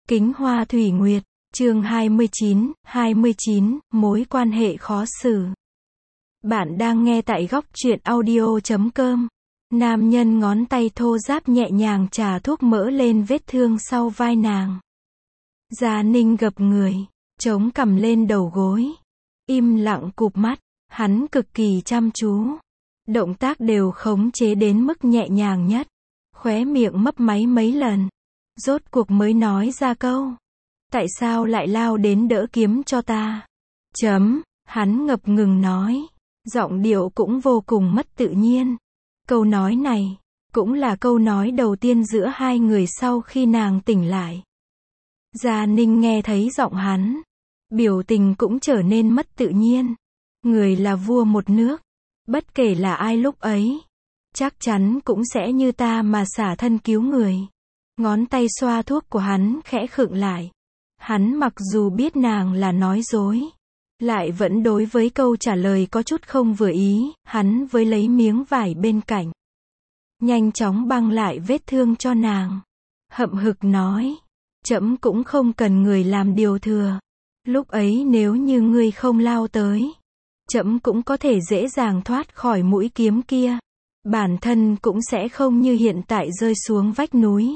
Kính Hoa Thủy Nguyệt, chương 29, mối quan hệ khó xử. Bạn đang nghe tại góc truyện audio.com. Nam nhân ngón tay thô ráp nhẹ nhàng chà thuốc mỡ lên vết thương sau vai nàng. Gia Ninh gập người, chống cằm lên đầu gối, im lặng cụp mắt, hắn cực kỳ chăm chú. Động tác đều khống chế đến mức nhẹ nhàng nhất, khóe miệng mấp máy mấy lần. Rốt cuộc mới nói ra câu: tại sao lại lao đến đỡ kiếm cho ta? Hắn ngập ngừng nói, giọng điệu cũng vô cùng mất tự nhiên. Câu nói này, cũng là câu nói đầu tiên giữa hai người sau khi nàng tỉnh lại. Gia Ninh nghe thấy giọng hắn, biểu tình cũng trở nên mất tự nhiên. Người là vua một nước, bất kể là ai lúc ấy, chắc chắn cũng sẽ như ta mà xả thân cứu người. Ngón tay xoa thuốc của hắn khẽ khựng lại. Hắn mặc dù biết nàng là nói dối, lại vẫn đối với câu trả lời có chút không vừa ý. Hắn với lấy miếng vải bên cạnh, nhanh chóng băng lại vết thương cho nàng, hậm hực nói: trẫm cũng không cần người làm điều thừa. Lúc ấy nếu như ngươi không lao tới, trẫm cũng có thể dễ dàng thoát khỏi mũi kiếm kia. Bản thân cũng sẽ không như hiện tại rơi xuống vách núi.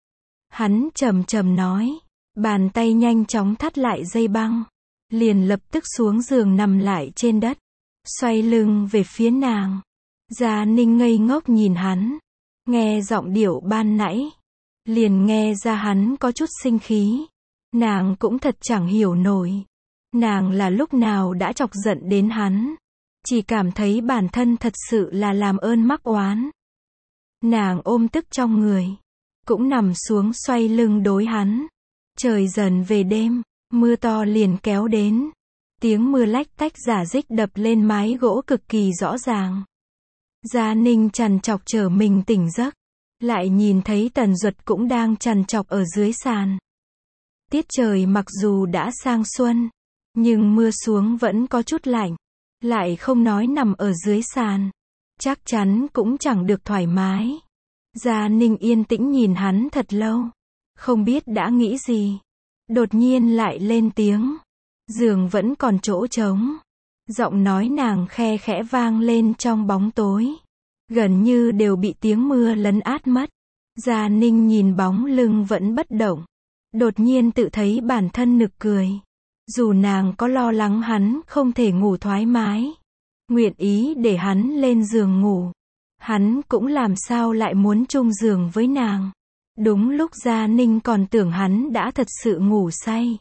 Hắn trầm trầm nói, bàn tay nhanh chóng thắt lại dây băng, liền lập tức xuống giường nằm lại trên đất, xoay lưng về phía nàng. Gia Ninh ngây ngốc nhìn hắn, nghe giọng điệu ban nãy, liền nghe ra hắn có chút sinh khí. Nàng cũng thật chẳng hiểu nổi, nàng là lúc nào đã chọc giận đến hắn, chỉ cảm thấy bản thân thật sự là làm ơn mắc oán. Nàng ôm tức trong người, cũng nằm xuống xoay lưng đối hắn. Trời dần về đêm, mưa to liền kéo đến. Tiếng mưa lách tách rả rích đập lên mái gỗ cực kỳ rõ ràng. Gia Ninh trằn trọc chờ mình tỉnh giấc, lại nhìn thấy Tần Duật cũng đang trằn trọc ở dưới sàn. Tiết trời mặc dù đã sang xuân, nhưng mưa xuống vẫn có chút lạnh. Lại không nói nằm ở dưới sàn, chắc chắn cũng chẳng được thoải mái. Gia Ninh yên tĩnh nhìn hắn thật lâu, không biết đã nghĩ gì. Đột nhiên lại lên tiếng, giường vẫn còn chỗ trống. Giọng nói nàng khe khẽ vang lên trong bóng tối, gần như đều bị tiếng mưa lấn át mất. Gia Ninh nhìn bóng lưng vẫn bất động, đột nhiên tự thấy bản thân nực cười. Dù nàng có lo lắng hắn không thể ngủ thoải mái, nguyện ý để hắn lên giường ngủ, hắn cũng làm sao lại muốn chung giường với nàng. Đúng lúc Gia Ninh còn tưởng hắn đã thật sự ngủ say,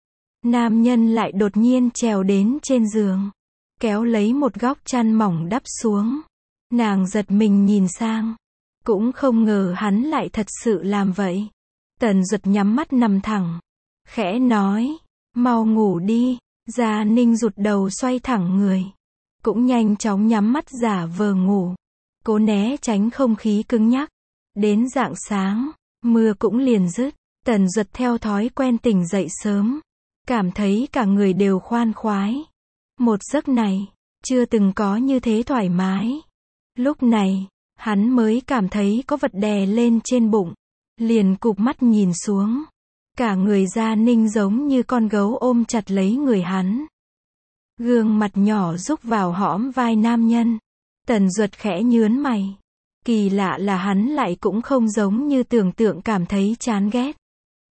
nam nhân lại đột nhiên trèo đến trên giường, kéo lấy một góc chăn mỏng đắp xuống. Nàng giật mình nhìn sang, cũng không ngờ hắn lại thật sự làm vậy. Tần Duật nhắm mắt nằm thẳng, khẽ nói, mau ngủ đi. Gia Ninh rụt đầu xoay thẳng người, cũng nhanh chóng nhắm mắt giả vờ ngủ, cố né tránh không khí cứng nhắc. Đến rạng sáng, mưa cũng liền dứt. Tần Duật theo thói quen tỉnh dậy sớm, cảm thấy cả người đều khoan khoái. Một giấc này, chưa từng có như thế thoải mái. Lúc này, hắn mới cảm thấy có vật đè lên trên bụng, liền cụp mắt nhìn xuống. Cả người Gia Ninh giống như con gấu ôm chặt lấy người hắn. Gương mặt nhỏ rúc vào hõm vai nam nhân. Tần Duật khẽ nhướng mày. Kỳ lạ là hắn lại cũng không giống như tưởng tượng cảm thấy chán ghét.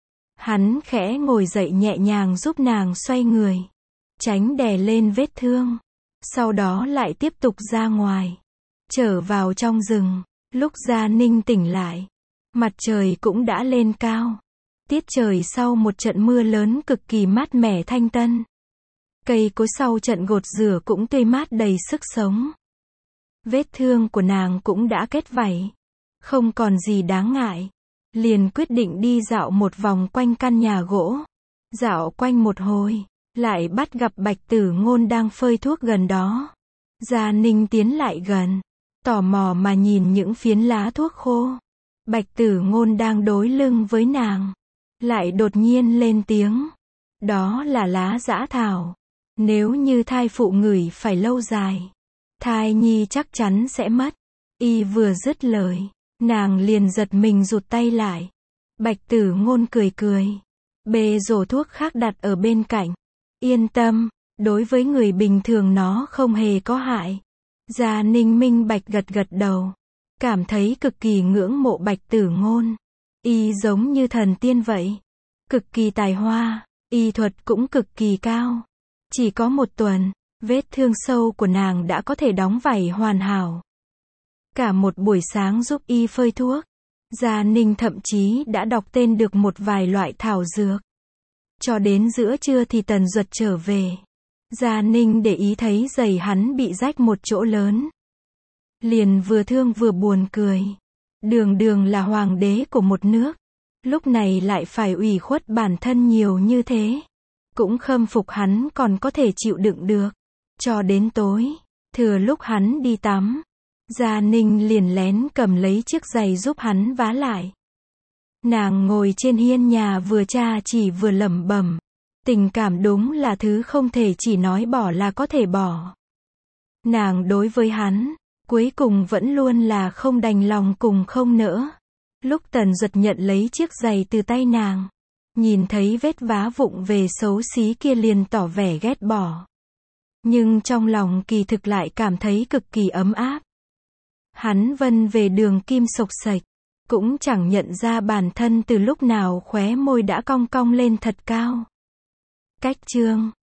Hắn khẽ ngồi dậy nhẹ nhàng giúp nàng xoay người, tránh đè lên vết thương. Sau đó lại tiếp tục ra ngoài, trở vào trong rừng. Lúc Gia Ninh tỉnh lại, mặt trời cũng đã lên cao. Tiết trời sau một trận mưa lớn cực kỳ mát mẻ thanh tân. Cây cối sau trận gột rửa cũng tươi mát đầy sức sống. Vết thương của nàng cũng đã kết vảy, không còn gì đáng ngại. Liền quyết định đi dạo một vòng quanh căn nhà gỗ. Dạo quanh một hồi, lại bắt gặp Bạch Tử Ngôn đang phơi thuốc gần đó. Gia Ninh tiến lại gần, tò mò mà nhìn những phiến lá thuốc khô. Bạch Tử Ngôn đang đối lưng với nàng, lại đột nhiên lên tiếng, đó là lá dã thảo. Nếu như thai phụ ngửi phải lâu dài, thai nhi chắc chắn sẽ mất. Y vừa dứt lời, nàng liền giật mình rụt tay lại. Bạch Tử Ngôn cười cười, bê rổ thuốc khác đặt ở bên cạnh. Yên tâm, đối với người bình thường nó không hề có hại. Gia Ninh minh bạch gật gật đầu. Cảm thấy cực kỳ ngưỡng mộ Bạch Tử Ngôn. Y giống như thần tiên vậy. Cực kỳ tài hoa, y thuật cũng cực kỳ cao. Chỉ có 1 tuần, vết thương sâu của nàng đã có thể đóng vảy hoàn hảo. Cả một buổi sáng giúp y phơi thuốc. Gia Ninh thậm chí đã đọc tên được một vài loại thảo dược. Cho đến giữa trưa thì Tần Duật trở về. Gia Ninh để ý thấy giày hắn bị rách một chỗ lớn. Liền vừa thương vừa buồn cười. Đường đường là hoàng đế của một nước. Lúc này lại phải ủy khuất bản thân nhiều như thế. Cũng khâm phục hắn còn có thể chịu đựng được. Cho đến tối, thừa lúc hắn đi tắm, Gia Ninh liền lén cầm lấy chiếc giày giúp hắn vá lại. Nàng ngồi trên hiên nhà vừa tra chỉ vừa lẩm bẩm. Tình cảm đúng là thứ không thể chỉ nói bỏ là có thể bỏ. Nàng đối với hắn, cuối cùng vẫn luôn là không đành lòng cùng không nỡ. Lúc Tần Duật nhận lấy chiếc giày từ tay nàng, nhìn thấy vết vá vụng về xấu xí kia liền tỏ vẻ ghét bỏ. Nhưng trong lòng kỳ thực lại cảm thấy cực kỳ ấm áp. Hắn vân về đường kim xộc xệch, cũng chẳng nhận ra bản thân từ lúc nào khóe môi đã cong cong lên thật cao. Cách chương